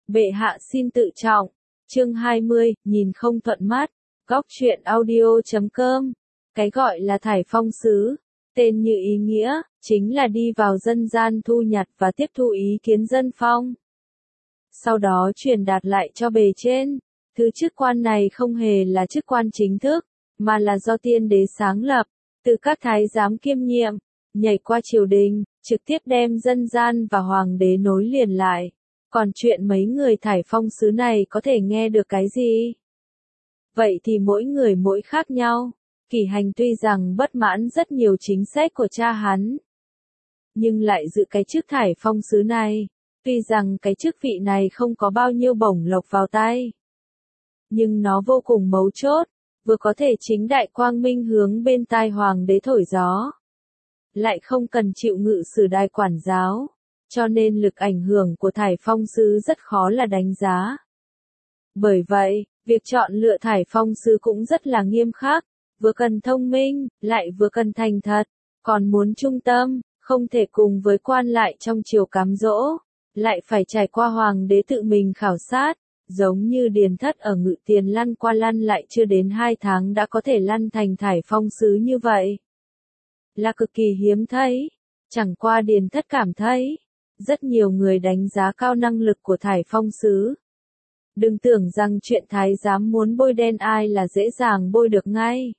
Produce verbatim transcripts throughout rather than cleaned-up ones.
Bệ hạ xin tự trọng. Chương hai mươi, nhìn không thuận mắt. Góc truyện audio chấm com. Cái gọi là thải phong sứ, tên như ý nghĩa, chính là đi vào dân gian thu nhặt và tiếp thu ý kiến dân phong. Sau đó truyền đạt lại cho bề trên. Thứ chức quan này không hề là chức quan chính thức, mà là do tiên đế sáng lập, từ các thái giám kiêm nhiệm, nhảy qua triều đình, trực tiếp đem dân gian và hoàng đế nối liền lại. Còn chuyện mấy người thải phong sứ này có thể nghe được cái gì? Vậy thì mỗi người mỗi khác nhau. Kỷ Hành tuy rằng bất mãn rất nhiều chính sách của cha hắn, nhưng lại giữ cái chức thải phong sứ này. Tuy rằng cái chức vị này không có bao nhiêu bổng lộc vào tay, nhưng nó vô cùng mấu chốt, vừa có thể chính đại quang minh hướng bên tai hoàng đế thổi gió, lại không cần chịu ngự sử đài quản giáo, cho nên lực ảnh hưởng của thải phong sứ rất khó là đánh giá. Bởi vậy, việc chọn lựa thải phong sứ cũng rất là nghiêm khắc, vừa cần thông minh, lại vừa cần thành thật, còn muốn trung tâm, không thể cùng với quan lại trong triều cám dỗ, lại phải trải qua hoàng đế tự mình khảo sát, giống như Điền Thất ở Ngự Tiền lăn qua lăn lại chưa đến hai tháng đã có thể lăn thành thải phong sứ như vậy. Là cực kỳ hiếm thấy, chẳng qua Điền Thất cảm thấy, rất nhiều người đánh giá cao năng lực của thải phong sứ. Đừng tưởng rằng chuyện thái giám muốn bôi đen ai là dễ dàng bôi được ngay.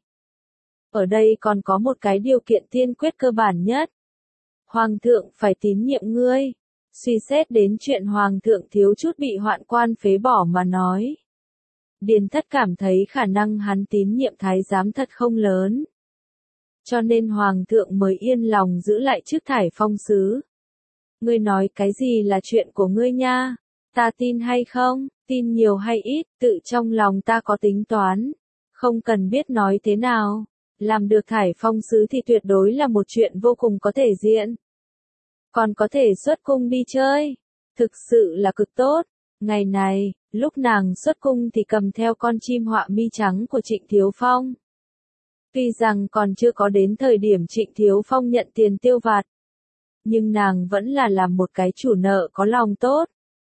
Ở đây còn có một cái điều kiện tiên quyết cơ bản nhất. Hoàng thượng phải tín nhiệm ngươi. Suy xét đến chuyện hoàng thượng thiếu chút bị hoạn quan phế bỏ mà nói, Điền Thất cảm thấy khả năng hắn tín nhiệm thái giám thật không lớn. Cho nên hoàng thượng mới yên lòng giữ lại chức thải phong sứ. Ngươi nói cái gì là chuyện của ngươi nha, ta tin hay không, tin nhiều hay ít, tự trong lòng ta có tính toán, không cần biết nói thế nào. Làm được thải phong sứ thì tuyệt đối là một chuyện vô cùng có thể diện. Còn có thể xuất cung đi chơi, thực sự là cực tốt. Ngày này, lúc nàng xuất cung thì cầm theo con chim họa mi trắng của Trịnh Thiếu Phong. Tuy rằng còn chưa có đến thời điểm Trịnh Thiếu Phong nhận tiền tiêu vặt, nhưng nàng vẫn là làm một cái chủ nợ có lòng tốt.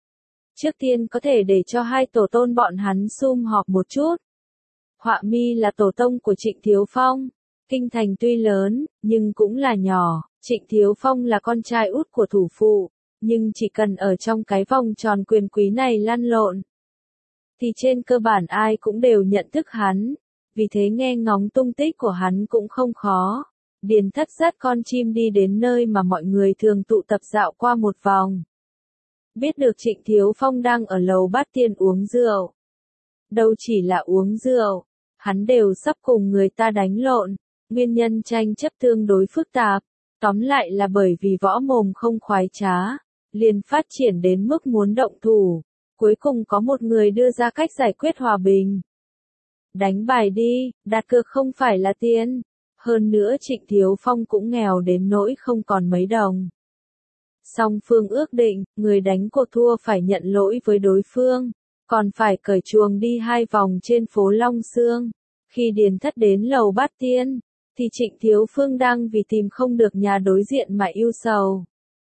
Trước tiên có thể để cho hai tổ tôn bọn hắn sum họp một chút. Họa mi là tổ tông của Trịnh Thiếu Phong. Kinh thành tuy lớn, nhưng cũng là nhỏ. Trịnh Thiếu Phong là con trai út của thủ phụ, nhưng chỉ cần ở trong cái vòng tròn quyền quý này lăn lộn, thì trên cơ bản ai cũng đều nhận thức hắn, vì thế nghe ngóng tung tích của hắn cũng không khó. Điền Thất dắt con chim đi đến nơi mà mọi người thường tụ tập dạo qua một vòng. Biết được Trịnh Thiếu Phong đang ở lầu Bát Tiên uống rượu. Đâu chỉ là uống rượu, hắn đều sắp cùng người ta đánh lộn, nguyên nhân tranh chấp tương đối phức tạp. Tóm lại là bởi vì võ mồm không khoái trá, liền phát triển đến mức muốn động thủ. Cuối cùng có một người đưa ra cách giải quyết hòa bình. Đánh bài đi, đặt cược không phải là tiền. Hơn nữa Trịnh Thiếu Phong cũng nghèo đến nỗi không còn mấy đồng. Song phương ước định, người đánh cuộc thua phải nhận lỗi với đối phương, còn phải cởi chuồng đi hai vòng trên phố Long Xương. Khi Điền Thất đến lầu Bát Tiên, thì Trịnh Thiếu Phương đang vì tìm không được nhà đối diện mà ưu sầu.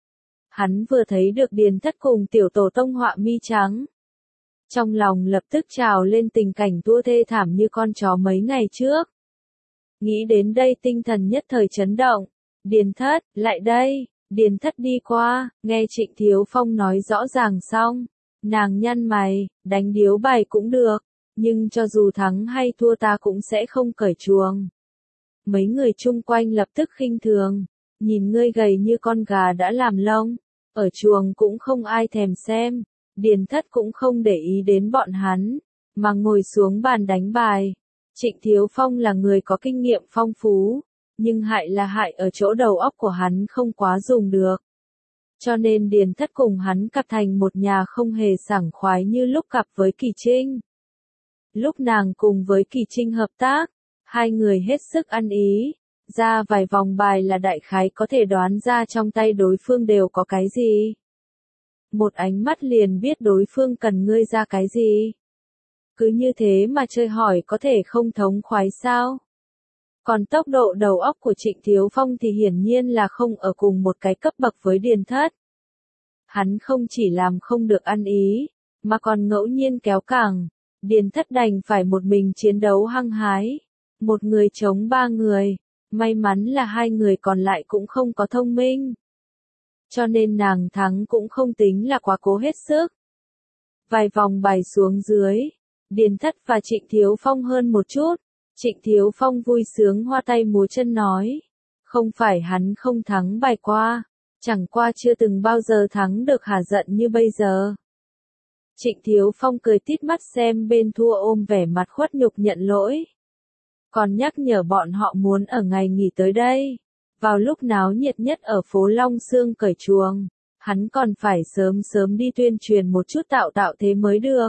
Hắn vừa thấy được Điền Thất cùng tiểu tổ tông họa mi trắng, trong lòng lập tức trào lên tình cảnh tua thê thảm như con chó mấy ngày trước. Nghĩ đến đây tinh thần nhất thời chấn động. Điền Thất, lại đây. Điền Thất đi qua, nghe Trịnh Thiếu Phong nói rõ ràng xong, nàng nhăn mày, đánh điếu bài cũng được, nhưng cho dù thắng hay thua ta cũng sẽ không cởi chuồng. Mấy người chung quanh lập tức khinh thường, nhìn ngươi gầy như con gà đã làm lông, ở chuồng cũng không ai thèm xem. Điền Thất cũng không để ý đến bọn hắn, mà ngồi xuống bàn đánh bài. Trịnh Thiếu Phong là người có kinh nghiệm phong phú, nhưng hại là hại ở chỗ đầu óc của hắn không quá dùng được. Cho nên Điền Thất cùng hắn cặp thành một nhà không hề sảng khoái như lúc cặp với Kỳ Trinh. Lúc nàng cùng với Kỳ Trinh hợp tác, hai người hết sức ăn ý, ra vài vòng bài là đại khái có thể đoán ra trong tay đối phương đều có cái gì. Một ánh mắt liền biết đối phương cần ngươi ra cái gì. Cứ như thế mà chơi hỏi có thể không thống khoái sao? Còn tốc độ đầu óc của Trịnh Thiếu Phong thì hiển nhiên là không ở cùng một cái cấp bậc với Điền Thất. Hắn không chỉ làm không được ăn ý, mà còn ngẫu nhiên kéo cẳng. Điền Thất đành phải một mình chiến đấu hăng hái. Một người chống ba người. May mắn là hai người còn lại cũng không có thông minh. Cho nên nàng thắng cũng không tính là quá cố hết sức. Vài vòng bài xuống dưới. Điền Thất và Trịnh Thiếu Phong hơn một chút. Trịnh Thiếu Phong vui sướng hoa tay múa chân nói. Không phải hắn không thắng bài qua. Chẳng qua chưa từng bao giờ thắng được hả giận như bây giờ. Trịnh Thiếu Phong cười tít mắt xem bên thua ôm vẻ mặt khuất nhục nhận lỗi. Còn nhắc nhở bọn họ muốn ở ngày nghỉ tới đây. Vào lúc náo nhiệt nhất ở phố Long Xương cởi chuồng. Hắn còn phải sớm sớm đi tuyên truyền một chút tạo tạo thế mới được.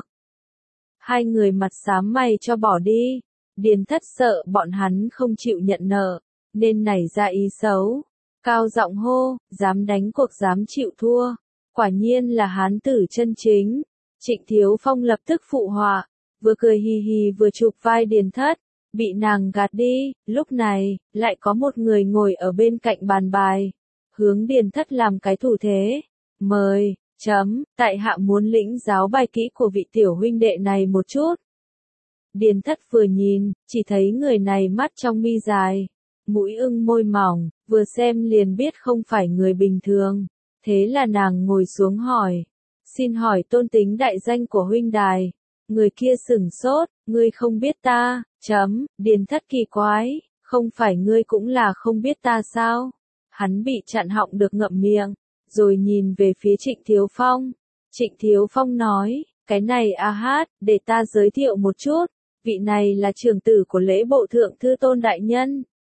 Hai người mặt xám mày cho bỏ đi. Điền Thất sợ bọn hắn không chịu nhận nợ. Nên nảy ra ý xấu. Cao giọng hô, dám đánh cuộc dám chịu thua. Quả nhiên là hán tử chân chính. Trịnh Thiếu Phong lập tức phụ họa. Vừa cười hì hì vừa chụp vai Điền Thất. Bị nàng gạt đi, lúc này, lại có một người ngồi ở bên cạnh bàn bài. Hướng Điền Thất làm cái thủ thế. Mời, chấm, tại hạ muốn lĩnh giáo bài kỹ của vị tiểu huynh đệ này một chút. Điền Thất vừa nhìn, chỉ thấy người này mắt trong mi dài. Mũi ưng môi mỏng, vừa xem liền biết không phải người bình thường. Thế là nàng ngồi xuống hỏi. Xin hỏi tôn tính đại danh của huynh đài. Người kia sửng sốt, ngươi không biết ta, chấm, Điền Thất kỳ quái, không phải ngươi cũng là không biết ta sao? Hắn bị chặn họng được ngậm miệng, rồi nhìn về phía Trịnh Thiếu Phong. Trịnh Thiếu Phong nói, cái này a hát, để ta giới thiệu một chút, vị này là trưởng tử của lễ bộ thượng thư Tôn Đại Nhân.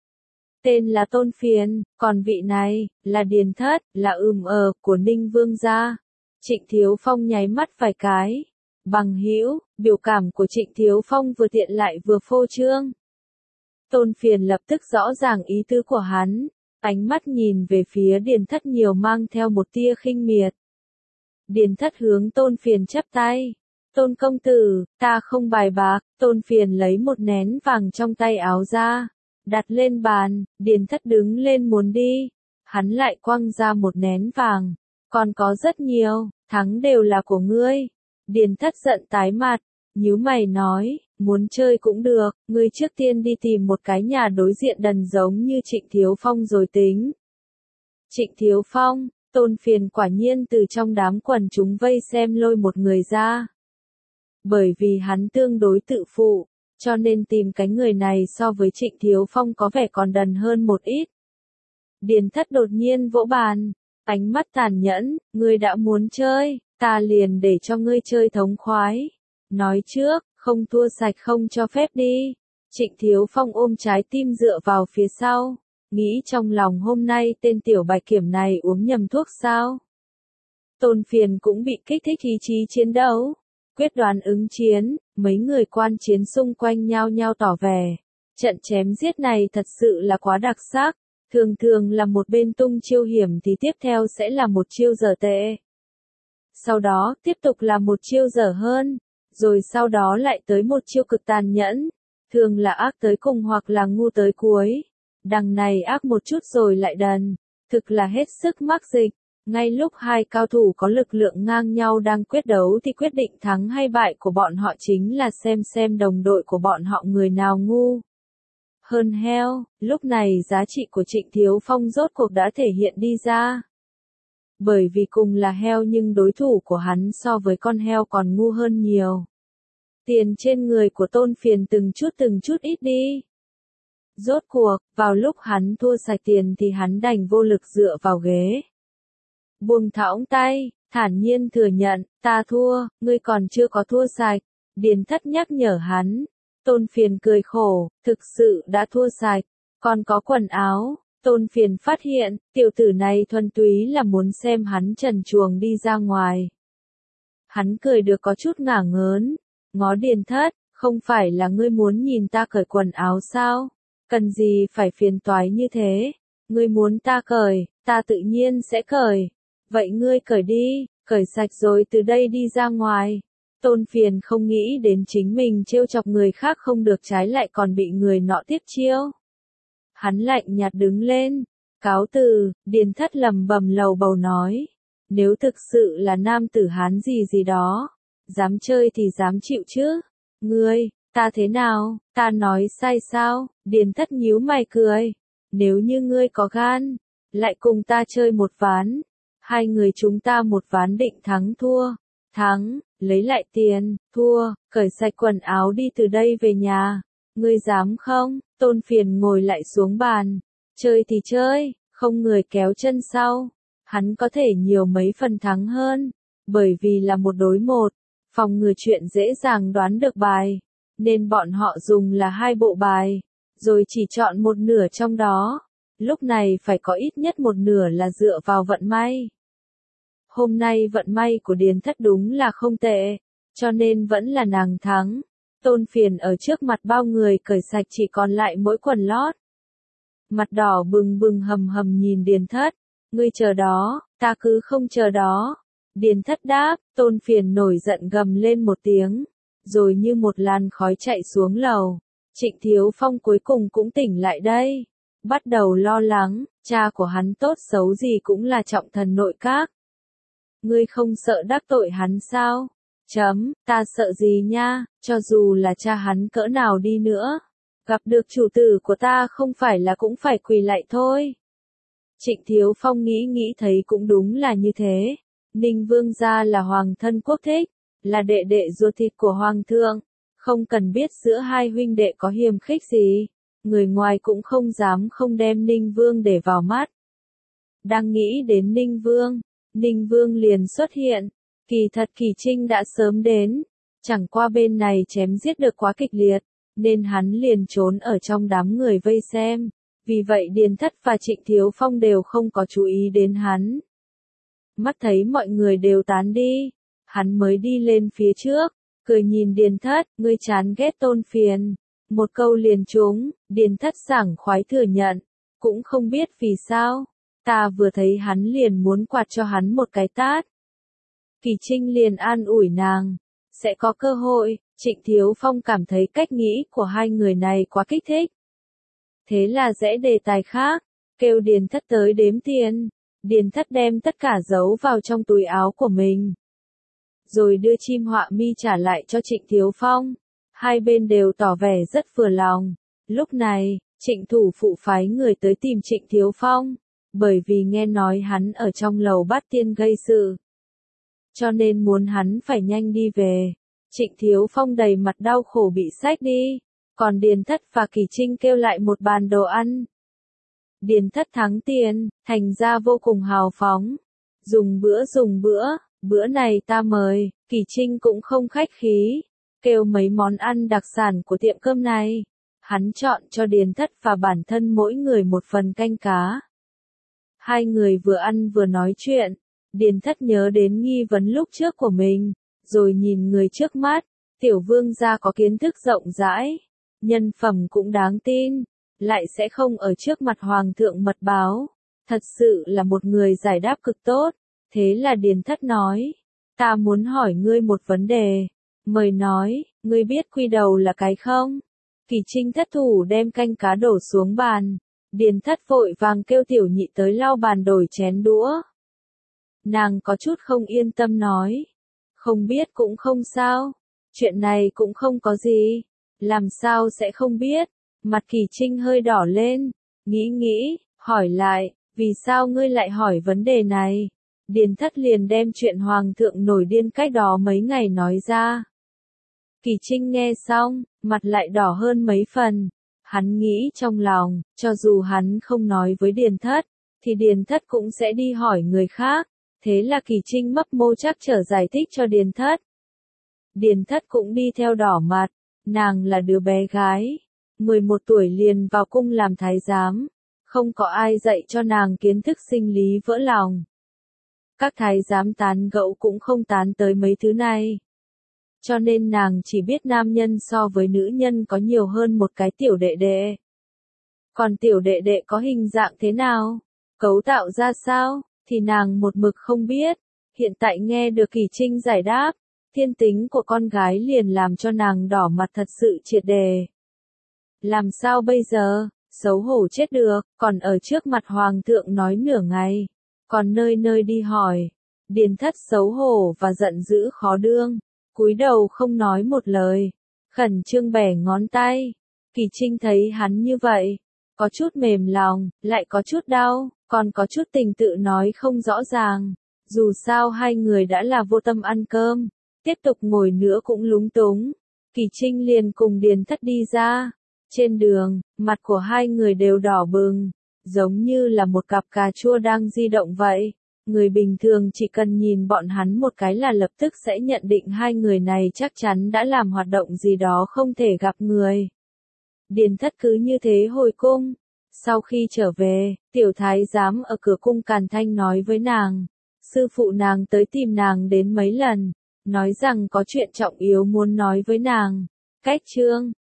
Tên là Tôn Phiền, còn vị này, là Điền Thất, là ừm ờ, của Ninh Vương gia. Trịnh Thiếu Phong nháy mắt vài cái. Bằng hữu, biểu cảm của Trịnh Thiếu Phong vừa tiện lại vừa phô trương. Tôn Phiền lập tức rõ ràng ý tứ của hắn, ánh mắt nhìn về phía Điền Thất nhiều mang theo một tia khinh miệt. Điền Thất hướng Tôn Phiền chắp tay. Tôn công tử, ta không bài bạc. Tôn Phiền lấy một nén vàng trong tay áo ra, đặt lên bàn. Điền Thất đứng lên muốn đi, hắn lại quăng ra một nén vàng. Còn có rất nhiều, thắng đều là của ngươi. Điền Thất giận tái mặt, nhíu mày nói, muốn chơi cũng được, ngươi trước tiên đi tìm một cái nhà đối diện đần giống như Trịnh Thiếu Phong rồi tính. Trịnh Thiếu Phong, Tôn Phiền quả nhiên từ trong đám quần chúng vây xem lôi một người ra. Bởi vì hắn tương đối tự phụ, cho nên tìm cái người này so với Trịnh Thiếu Phong có vẻ còn đần hơn một ít. Điền Thất đột nhiên vỗ bàn, ánh mắt tàn nhẫn, ngươi đã muốn chơi. Ta liền để cho ngươi chơi thống khoái. Nói trước, không thua sạch không cho phép đi. Trịnh Thiếu Phong ôm trái tim dựa vào phía sau. Nghĩ trong lòng hôm nay tên tiểu bạch kiểm này uống nhầm thuốc sao. Tôn Phiền cũng bị kích thích ý chí chiến đấu. Quyết đoán ứng chiến, mấy người quan chiến xung quanh nhau nhau tỏ vẻ. Trận chém giết này thật sự là quá đặc sắc. Thường thường là một bên tung chiêu hiểm thì tiếp theo sẽ là một chiêu dở tệ. Sau đó, tiếp tục là một chiêu dở hơn, rồi sau đó lại tới một chiêu cực tàn nhẫn, thường là ác tới cùng hoặc là ngu tới cuối. Đằng này ác một chút rồi lại đần, thực là hết sức mắc dịch. Ngay lúc hai cao thủ có lực lượng ngang nhau đang quyết đấu thì quyết định thắng hay bại của bọn họ chính là xem xem đồng đội của bọn họ người nào ngu hơn heo. Lúc này giá trị của Trịnh Thiếu Phong rốt cuộc đã thể hiện đi ra. Bởi vì cùng là heo nhưng đối thủ của hắn so với con heo còn ngu hơn nhiều. Tiền trên người của Tôn Phiền từng chút từng chút ít đi. Rốt cuộc, vào lúc hắn thua sạch tiền thì hắn đành vô lực dựa vào ghế. Buông thõng tay, thản nhiên thừa nhận, ta thua, ngươi còn chưa có thua sạch. Điền Thất nhắc nhở hắn. Tôn Phiền cười khổ, thực sự đã thua sạch, còn có quần áo. Tôn Phiền phát hiện, tiểu tử này thuần túy là muốn xem hắn trần truồng đi ra ngoài. Hắn cười được có chút ngả ngớn, ngó Điền Thất, không phải là ngươi muốn nhìn ta cởi quần áo sao? Cần gì phải phiền toái như thế? Ngươi muốn ta cởi, ta tự nhiên sẽ cởi. Vậy ngươi cởi đi, cởi sạch rồi từ đây đi ra ngoài. Tôn Phiền không nghĩ đến chính mình trêu chọc người khác không được trái lại còn bị người nọ tiếp chiêu. Hắn lạnh nhạt đứng lên, cáo từ. Điền Thất lầm bầm lầu bầu nói. Nếu thực sự là nam tử Hán gì gì đó, dám chơi thì dám chịu chứ. Ngươi, ta thế nào, ta nói sai sao? Điền Thất nhíu mày cười. Nếu như ngươi có gan, lại cùng ta chơi một ván. Hai người chúng ta một ván định thắng thua. Thắng, lấy lại tiền, thua, cởi sạch quần áo đi từ đây về nhà. Ngươi dám không? Tôn Phiền ngồi lại xuống bàn. Chơi thì chơi, không người kéo chân sau. Hắn có thể nhiều mấy phần thắng hơn. Bởi vì là một đối một, phòng ngừa chuyện dễ dàng đoán được bài. Nên bọn họ dùng là hai bộ bài. Rồi chỉ chọn một nửa trong đó. Lúc này phải có ít nhất một nửa là dựa vào vận may. Hôm nay vận may của Điền Thất đúng là không tệ, cho nên vẫn là nàng thắng. Tôn Phiền ở trước mặt bao người cởi sạch chỉ còn lại mỗi quần lót. Mặt đỏ bừng bừng hầm hầm nhìn Điền Thất. Ngươi chờ đó, ta cứ không chờ đó. Điền Thất đáp, Tôn Phiền nổi giận gầm lên một tiếng. Rồi như một làn khói chạy xuống lầu. Trịnh Thiếu Phong cuối cùng cũng tỉnh lại đây. Bắt đầu lo lắng, cha của hắn tốt xấu gì cũng là trọng thần nội các. Ngươi không sợ đắc tội hắn sao? Chấm, ta sợ gì nha, cho dù là cha hắn cỡ nào đi nữa. Gặp được chủ tử của ta không phải là cũng phải quỳ lạy thôi. Trịnh Thiếu Phong nghĩ nghĩ thấy cũng đúng là như thế. Ninh Vương gia là hoàng thân quốc thích, là đệ đệ ruột thịt của hoàng thượng. Không cần biết giữa hai huynh đệ có hiềm khích gì. Người ngoài cũng không dám không đem Ninh Vương để vào mắt. Đang nghĩ đến Ninh Vương, Ninh Vương liền xuất hiện. Kỳ thật Kỳ Trinh đã sớm đến. Chẳng qua bên này chém giết được quá kịch liệt, nên hắn liền trốn ở trong đám người vây xem. Vì vậy Điền Thất và Trịnh Thiếu Phong đều không có chú ý đến hắn. Mắt thấy mọi người đều tán đi, hắn mới đi lên phía trước, cười nhìn Điền Thất, ngươi chán ghét Tôn Phiền. Một câu liền trúng, Điền Thất sảng khoái thừa nhận, cũng không biết vì sao, ta vừa thấy hắn liền muốn quạt cho hắn một cái tát. Kỳ Trinh liền an ủi nàng, sẽ có cơ hội. Trịnh Thiếu Phong cảm thấy cách nghĩ của hai người này quá kích thích. Thế là rẽ đề tài khác, kêu Điền Thất tới đếm tiền. Điền Thất đem tất cả giấu vào trong túi áo của mình. Rồi đưa chim họa mi trả lại cho Trịnh Thiếu Phong. Hai bên đều tỏ vẻ rất vừa lòng. Lúc này, Trịnh thủ phụ phái người tới tìm Trịnh Thiếu Phong. Bởi vì nghe nói hắn ở trong lầu Bát Tiên gây sự. Cho nên muốn hắn phải nhanh đi về. Trịnh Thiếu Phong đầy mặt đau khổ bị xách đi. Còn Điền Thất và Kỳ Trinh kêu lại một bàn đồ ăn. Điền Thất thắng tiền, thành ra vô cùng hào phóng. Dùng bữa dùng bữa, bữa này ta mời. Kỳ Trinh cũng không khách khí. Kêu mấy món ăn đặc sản của tiệm cơm này. Hắn chọn cho Điền Thất và bản thân mỗi người một phần canh cá. Hai người vừa ăn vừa nói chuyện. Điền Thất nhớ đến nghi vấn lúc trước của mình. Rồi nhìn người trước mắt. Tiểu vương gia có kiến thức rộng rãi. Nhân phẩm cũng đáng tin. Lại sẽ không ở trước mặt hoàng thượng mật báo. Thật sự là một người giải đáp cực tốt. Thế là Điền Thất nói. Ta muốn hỏi ngươi một vấn đề. Mời nói, ngươi biết quy đầu là cái không? Kỳ Trinh thất thủ đem canh cá đổ xuống bàn. Điền Thất vội vàng kêu tiểu nhị tới lau bàn đổi chén đũa. Nàng có chút không yên tâm nói. Không biết cũng không sao. Chuyện này cũng không có gì. Làm sao sẽ không biết? Mặt Kỳ Trinh hơi đỏ lên. Nghĩ nghĩ, hỏi lại, vì sao ngươi lại hỏi vấn đề này? Điền Thất liền đem chuyện hoàng thượng nổi điên cách đó mấy ngày nói ra. Kỳ Trinh nghe xong, mặt lại đỏ hơn mấy phần. Hắn nghĩ trong lòng, cho dù hắn không nói với Điền Thất, thì Điền Thất cũng sẽ đi hỏi người khác. Thế là Kỳ Trinh mấp mô chắc trở giải thích cho Điền Thất. Điền Thất cũng đi theo đỏ mặt. Nàng là đứa bé gái. mười một tuổi liền vào cung làm thái giám. Không có ai dạy cho nàng kiến thức sinh lý vỡ lòng. Các thái giám tán gẫu cũng không tán tới mấy thứ này. Cho nên nàng chỉ biết nam nhân so với nữ nhân có nhiều hơn một cái tiểu đệ đệ. Còn tiểu đệ đệ có hình dạng thế nào? Cấu tạo ra sao? Thì nàng một mực không biết. Hiện tại nghe được Kỳ Trinh giải đáp. Thiên tính của con gái liền làm cho nàng đỏ mặt thật sự triệt đề. Làm sao bây giờ? Xấu hổ chết được, còn ở trước mặt hoàng thượng nói nửa ngày. Còn nơi nơi đi hỏi. Điền Thất xấu hổ và giận dữ khó đương. cúi đầu không nói một lời, khẩn trương bẻ ngón tay. Kỳ Trinh thấy hắn như vậy, có chút mềm lòng, lại có chút đau, còn có chút tình tự nói không rõ ràng. Dù sao hai người đã là vô tâm ăn cơm, tiếp tục ngồi nữa cũng lúng túng. Kỳ Trinh liền cùng Điền Thất đi ra. Trên đường, mặt của hai người đều đỏ bừng, giống như là một cặp cà chua đang di động vậy. Người bình thường chỉ cần nhìn bọn hắn một cái là lập tức sẽ nhận định hai người này chắc chắn đã làm hoạt động gì đó không thể gặp người. Điền Thất cứ như thế hồi cung. Sau khi trở về, tiểu thái giám ở cửa cung càn thanh nói với nàng. Sư phụ nàng tới tìm nàng đến mấy lần, nói rằng có chuyện trọng yếu muốn nói với nàng. Cách chương